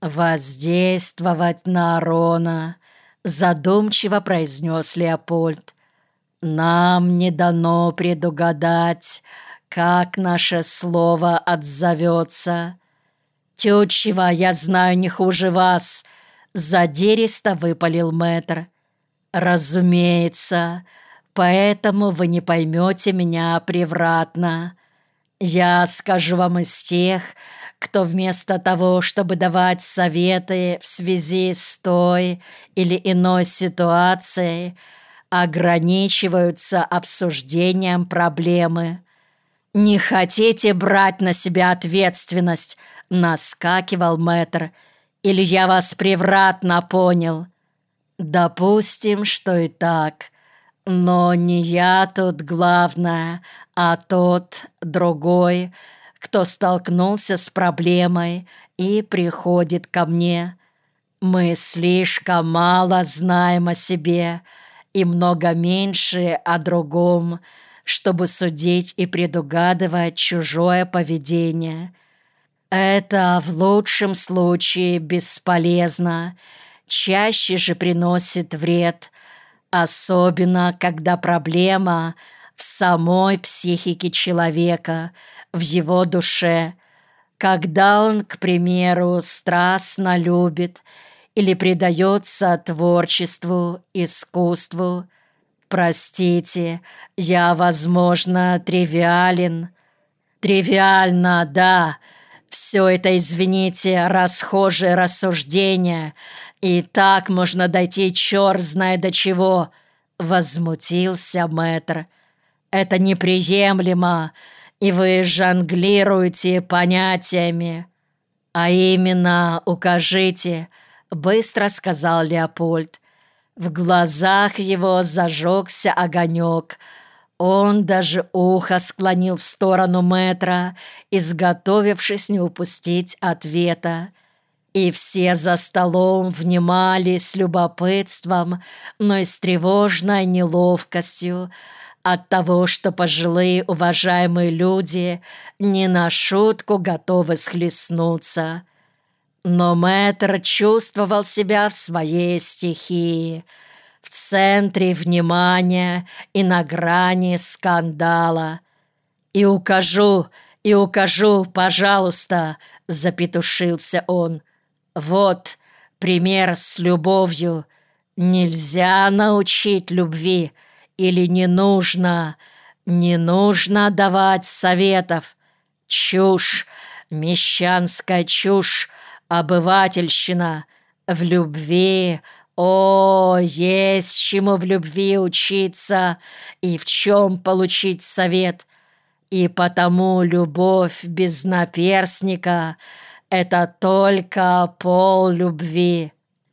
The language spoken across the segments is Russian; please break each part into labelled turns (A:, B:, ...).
A: «Воздействовать на Арона», — задумчиво произнес Леопольд. «Нам не дано предугадать, как наше слово отзовется. Тютчева я знаю не хуже вас», — задиристо выпалил мэтр. «Разумеется, поэтому вы не поймете меня превратно. Я скажу вам из тех, кто вместо того, чтобы давать советы в связи с той или иной ситуацией, ограничиваются обсуждением проблемы. «Не хотите брать на себя ответственность?» — наскакивал мэтр. «Или я вас превратно понял?» «Допустим, что и так. Но не я тут главное, а тот, другой, кто столкнулся с проблемой и приходит ко мне. Мы слишком мало знаем о себе и много меньше о другом, чтобы судить и предугадывать чужое поведение. Это в лучшем случае бесполезно, чаще же приносит вред, особенно когда проблема в самой психике человека, в его душе, когда он, к примеру, страстно любит или предается творчеству, искусству. Простите, я, возможно, тривиален. Тривиально, да. Все это, извините, расхожее рассуждение. И так можно дойти черт знает до чего, возмутился мэтр. Это неприемлемо, и вы жонглируете понятиями. А именно, укажите, быстро сказал Леопольд. В глазах его зажегся огонек. Он даже ухо склонил в сторону мэтра, изготовившись не упустить ответа. И все за столом внимали с любопытством, но и с тревожной неловкостью от того, что пожилые уважаемые люди не на шутку готовы схлестнуться. Но мэтр чувствовал себя в своей стихии, в центре внимания и на грани скандала. «И укажу, пожалуйста», — запетушился он. «Вот пример с любовью. Нельзя научить любви или не нужно давать советов. Чушь, мещанская чушь, обывательщина. В любви, есть чему в любви учиться и в чем получить совет. И потому любовь без наперстника — это только пол любви».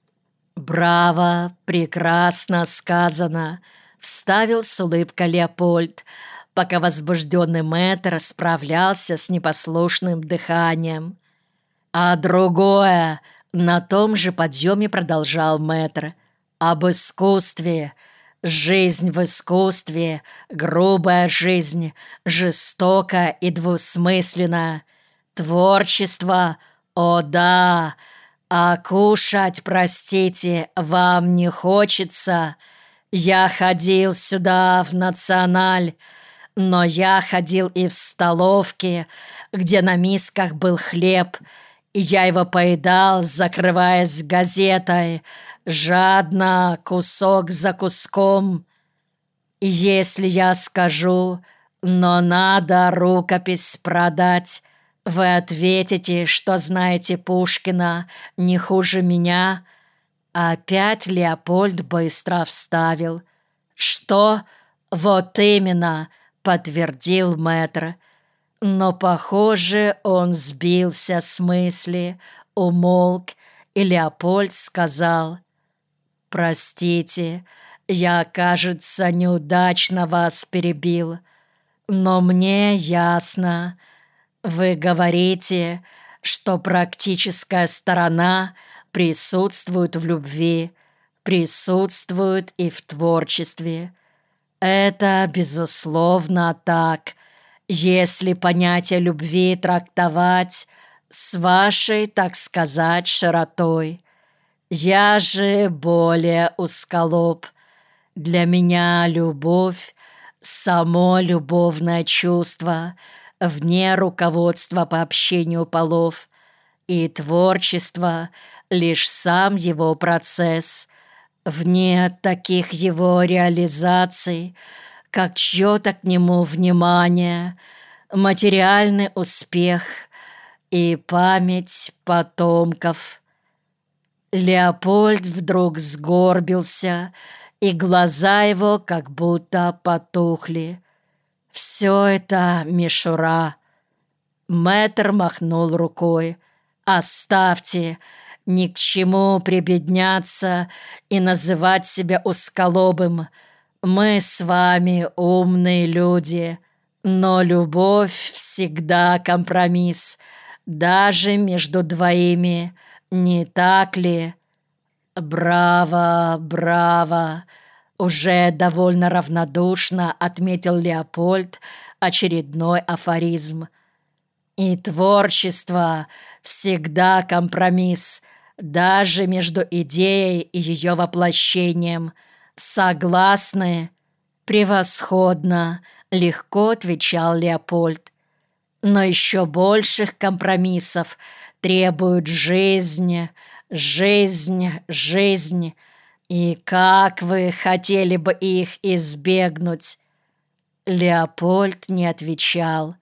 A: «Браво, прекрасно сказано», — вставил с улыбкой Леопольд, пока возбужденный мэтр справлялся с непослушным дыханием. «А другое», — на том же подъеме продолжал мэтр, «об искусстве. Жизнь в искусстве, грубая жизнь, жестокая и двусмысленная. Творчество, о да, а кушать, простите, вам не хочется. Я ходил сюда в Националь, но я ходил и в столовки, где на мисках был хлеб, и я его поедал, закрываясь газетой, жадно, кусок за куском. И если я скажу, но надо рукопись продать, вы ответите, что знаете Пушкина не хуже меня». Опять Леопольд быстро вставил. «Что? Вот именно», — подтвердил мэтр. Но, похоже, он сбился с мысли, умолк, и Леопольд сказал: «Простите, я, кажется, неудачно вас перебил, но мне ясно. Вы говорите, что практическая сторона присутствует в любви, присутствует и в творчестве. Это, безусловно, так, если понятие любви трактовать, с вашей, так сказать, широтой. Я же более узколоб. Для меня любовь — само любовное чувство, вне руководства по общению полов, и творчество — лишь сам его процесс, вне таких его реализаций, как чье-то к нему внимание, материальный успех и память потомков. Леопольд вдруг сгорбился, и глаза его как будто потухли. Все это мишура. Мэтр махнул рукой. «Оставьте, ни к чему прибедняться и называть себя узколобым. Мы с вами умные люди, но любовь всегда компромисс, даже между двоими, не так ли?» «Браво, браво!» Уже довольно равнодушно отметил Леопольд очередной афоризм. «И творчество всегда компромисс, даже между идеей и ее воплощением. Согласны?» «Превосходно!» — легко отвечал Леопольд. «Но еще больших компромиссов требует жизнь, жизнь, жизнь. И как вы хотели бы их избегнуть?» Леопольд не отвечал.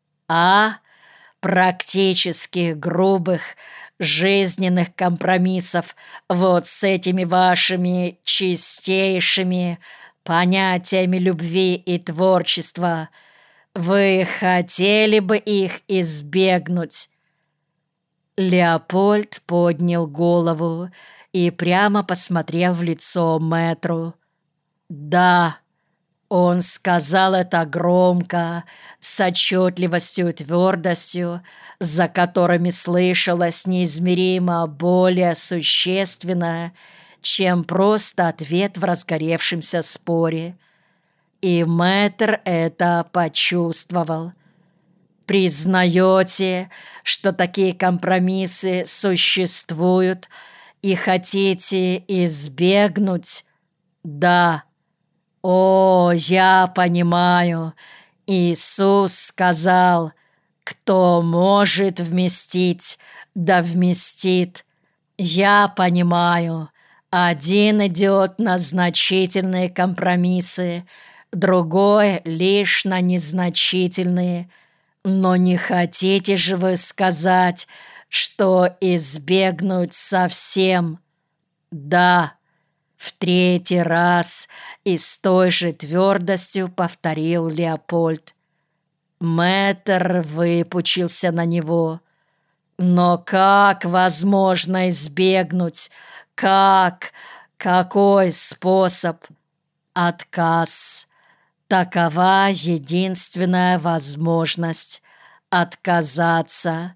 A: Практических, грубых, жизненных компромиссов вот с этими вашими чистейшими понятиями любви и творчества. Вы хотели бы их избегнуть?» Леопольд поднял голову и прямо посмотрел в лицо мэтру. «Да». Он сказал это громко, с отчетливостью и твердостью, за которыми слышалось неизмеримо более существенное, чем просто ответ в разгоревшемся споре. И мэтр это почувствовал. «Признаете, что такие компромиссы существуют и хотите избегнуть?» «Да». «О, я понимаю. Иисус сказал: кто может вместить, да вместит. Я понимаю. Один идет на значительные компромиссы, другой лишь на незначительные. Но не хотите же вы сказать, что избегнуть совсем?» «Да». В третий раз и с той же твердостью повторил Леопольд. Мэтр выпучился на него. «Но как возможно избегнуть? Как? Какой способ?» «Отказ. Такова единственная возможность — отказаться».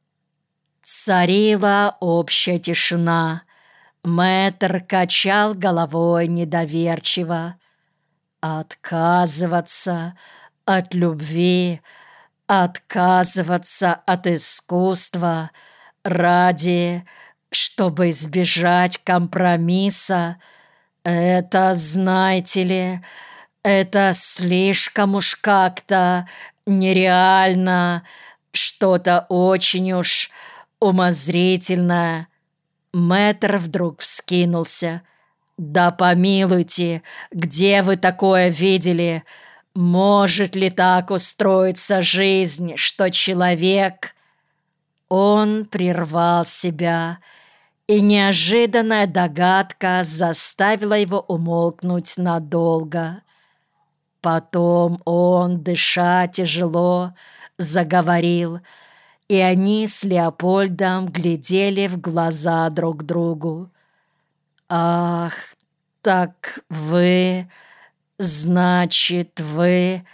A: Царила общая тишина. Мэтр качал головой недоверчиво. «Отказываться от любви, отказываться от искусства ради, чтобы избежать компромисса, это, знаете ли, это слишком уж как-то нереально, что-то очень уж умозрительное». Мэтр вдруг вскинулся. «Да помилуйте, где вы такое видели? Может ли так устроиться жизнь, что человек...» Он прервал себя, и неожиданная догадка заставила его умолкнуть надолго. Потом он, дыша тяжело, заговорил, и они с Леопольдом глядели в глаза друг другу. «Ах, так вы, значит, вы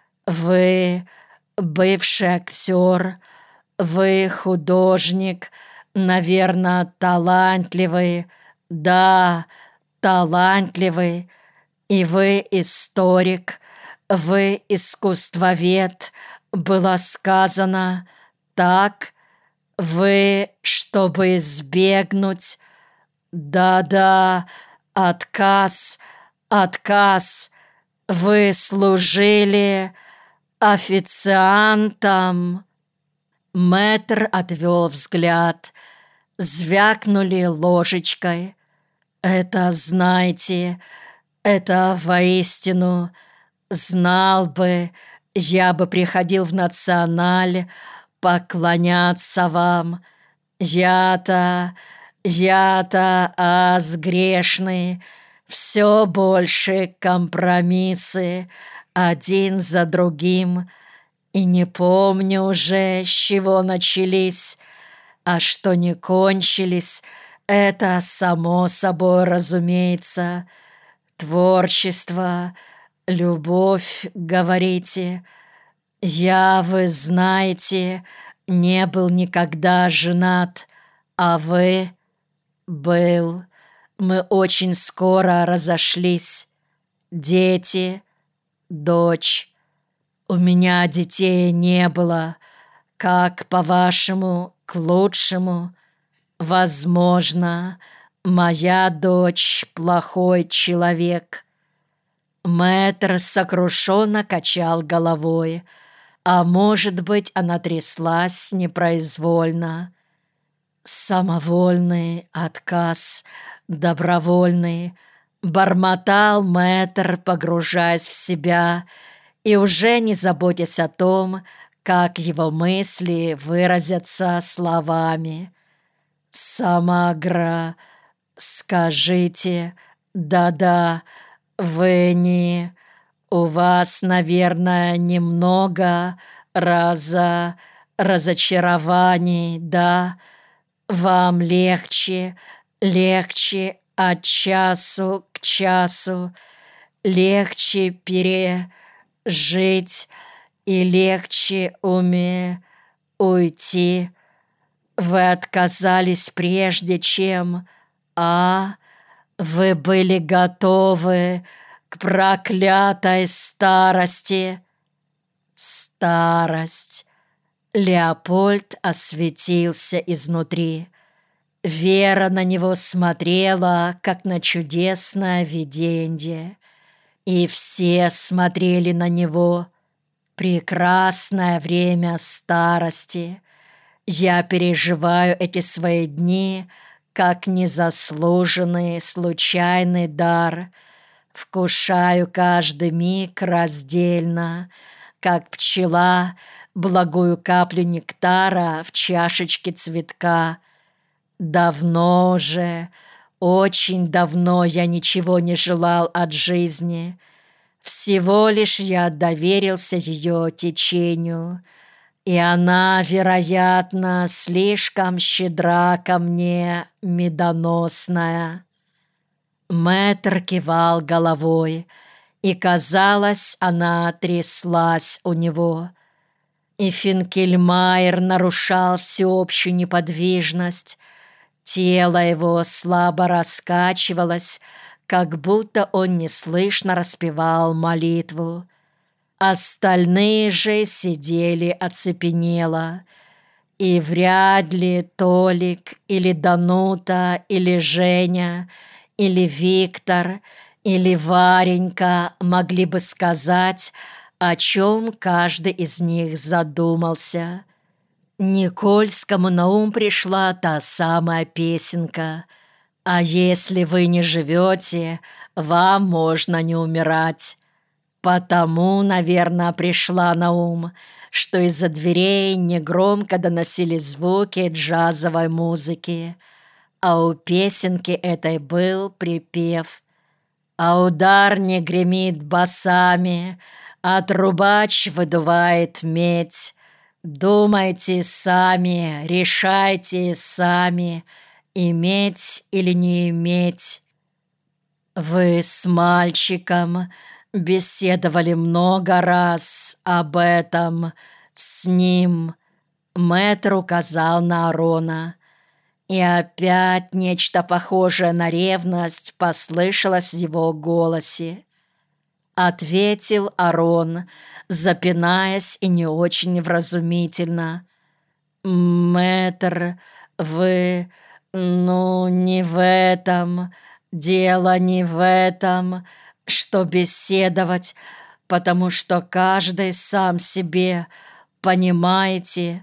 A: бывший актер, вы художник, наверное, талантливый, да, талантливый, и вы историк, вы искусствовед, было сказано». «Так, Вы, чтобы избегнуть... Да-да, отказ, отказ. Вы служили официантом. Мэтр отвел взгляд. Звякнули ложечкой. Это, знаете, это воистину... Знал бы, я бы приходил в Националь поклоняться вам. Я-то, аз грешный, все больше компромиссы, один за другим, и не помню уже, с чего начались, а что не кончились, это само собой разумеется. Творчество, любовь, говорите. Я, вы знаете, не был никогда женат, а вы... Был. Мы очень скоро разошлись. Дети, дочь. У меня детей не было. Как, по-вашему, к лучшему? Возможно, моя дочь плохой человек. Мэтр сокрушенно качал головой, а может быть, она тряслась непроизвольно. Самовольный отказ, добровольный, бормотал мэтр, погружаясь в себя и уже не заботясь о том, как его мысли выразятся словами. «Самагра, скажите, да-да, вы не... У вас, наверное, немного разочарований, да? Вам легче от часу к часу, легче пережить и легче уйти. Вы отказались прежде, чем... Вы были готовы к проклятой старости. Старость. Леопольд осветился изнутри. Вера на него смотрела, как на чудесное виденье. И все смотрели на него. Прекрасное время старости. Я переживаю эти свои дни, как незаслуженный случайный дар. Вкушаю каждый миг раздельно, как пчела благую каплю нектара в чашечке цветка. Давно же, очень давно я ничего не желал от жизни. Всего лишь я доверился ее течению, и она, вероятно, слишком щедра ко мне, медоносная. Мэтр кивал головой, и, казалось, она тряслась у него. И Финкельмайер нарушал всеобщую неподвижность. Тело его слабо раскачивалось, как будто он неслышно распевал молитву. Остальные же сидели оцепенело, и вряд ли Толик или Данута или Женя или Виктор или Варенька могли бы сказать, о чем каждый из них задумался. Никольскому на ум пришла та самая песенка: «А если вы не живете, вам можно не умирать». Потому, наверное, пришла на ум, что из-за дверей негромко доносились звуки джазовой музыки, а у песенки этой был припев: «А удар не гремит басами, а трубач выдувает медь. Думайте сами, решайте сами, иметь или не иметь». Вы с мальчиком беседовали много раз об этом с ним. Мэтр указал на Арона. И опять нечто похожее на ревность послышалось в его голосе. Ответил Арон, запинаясь и не очень вразумительно: «Мэтр, вы... ну, не в этом. Дело не в этом, что беседовать, потому что каждый сам себе, понимаете?»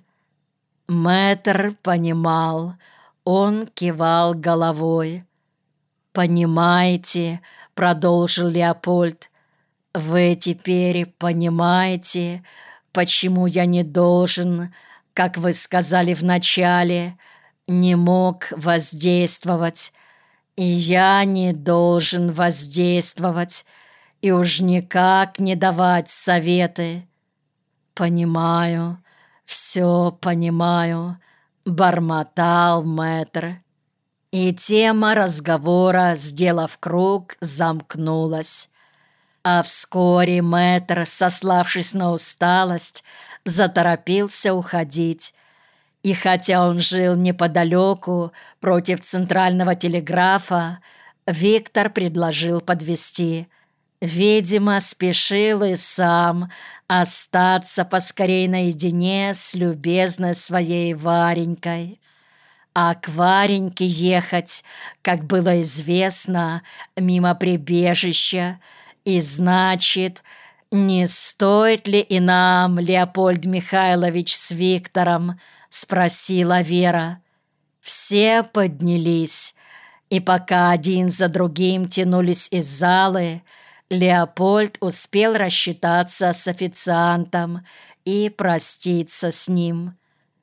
A: Мэтр понимал, он кивал головой. «Понимаете», — продолжил Леопольд, — «вы теперь понимаете, почему я не должен, как вы сказали вначале, не мог воздействовать, и я не должен воздействовать, и уж никак не давать советы». «Понимаю, все понимаю», — бормотал мэтр. И тема разговора, сделав круг, замкнулась. А вскоре мэтр, сославшись на усталость, заторопился уходить. И хотя он жил неподалеку, против центрального телеграфа, Виктор предложил подвезти. Видимо, спешил и сам остаться поскорей наедине с любезной своей Варенькой. А к Вареньке ехать, как было известно, мимо прибежища, и значит, не стоит ли и нам, Леопольд Михайлович с Виктором, спросила Вера. Все поднялись, и пока один за другим тянулись из залы, Леопольд успел рассчитаться с официантом и проститься с ним.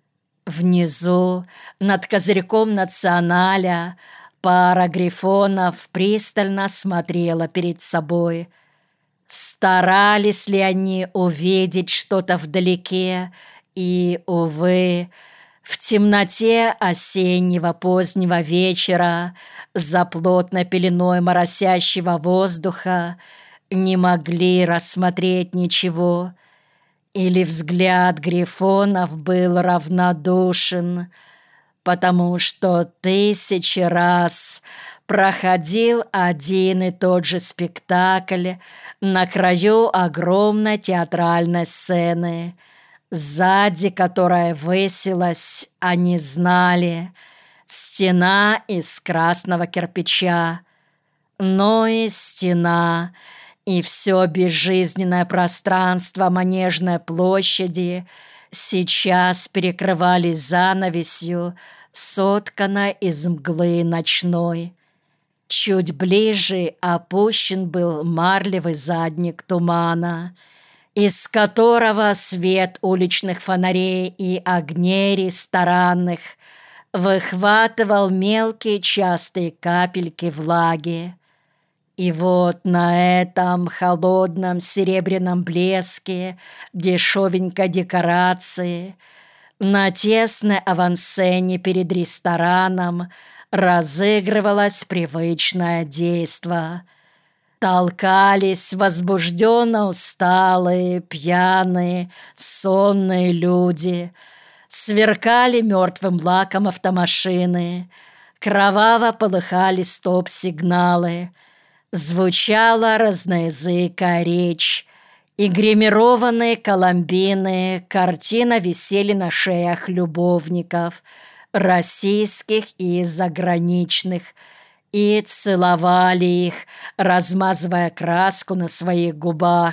A: Внизу, над козырьком «Националя», пара грифонов пристально смотрела перед собой. Старались ли они увидеть что-то вдалеке, и, увы, в темноте осеннего позднего вечера, за плотной пеленой моросящего воздуха, не могли рассмотреть ничего. Или взгляд грифонов был равнодушен, потому что 1000 раз проходил один и тот же спектакль на краю огромной театральной сцены, сзади которой высилась, они знали, стена из красного кирпича. Но и стена, и все безжизненное пространство Манежной площади сейчас перекрывались занавесью, сотканной из мглы ночной. Чуть ближе опущен был марлевый задник тумана, из которого свет уличных фонарей и огней ресторанных выхватывал мелкие частые капельки влаги. И вот на этом холодном серебряном блеске дешевенькой декорации, на тесной авансцене перед рестораном разыгрывалось привычное действо. Толкались возбужденно усталые, пьяные, сонные люди, сверкали мертвым лаком автомашины, кроваво полыхали стоп-сигналы, звучала разноязыкая речь, и гримированные коломбины картина висели на шеях любовников, российских и заграничных, и целовали их, размазывая краску на своих губах.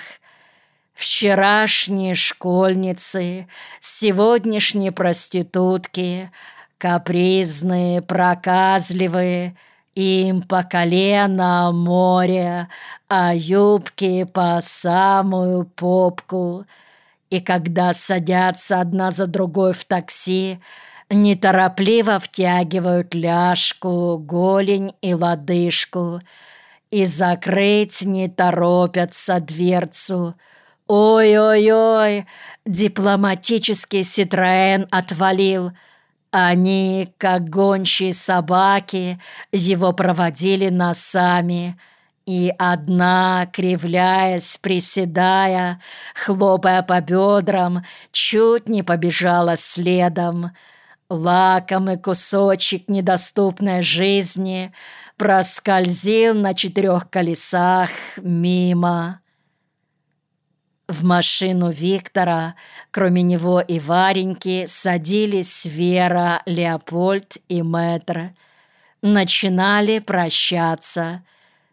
A: Вчерашние школьницы, сегодняшние проститутки, капризные, проказливые, им по колено море, а юбки по самую попку. И когда садятся одна за другой в такси, неторопливо втягивают ляжку, голень и лодыжку, и закрыть не торопятся дверцу. Ой-ой-ой, дипломатический Ситроэн отвалил. Они, как гончие собаки, его проводили носами, и одна, кривляясь, приседая, хлопая по бедрам, чуть не побежала следом. Лакомый кусочек недоступной жизни проскользил на 4 колесах мимо. В машину Виктора, кроме него и Вареньки, садились Вера, Леопольд и мэтр. Начинали прощаться.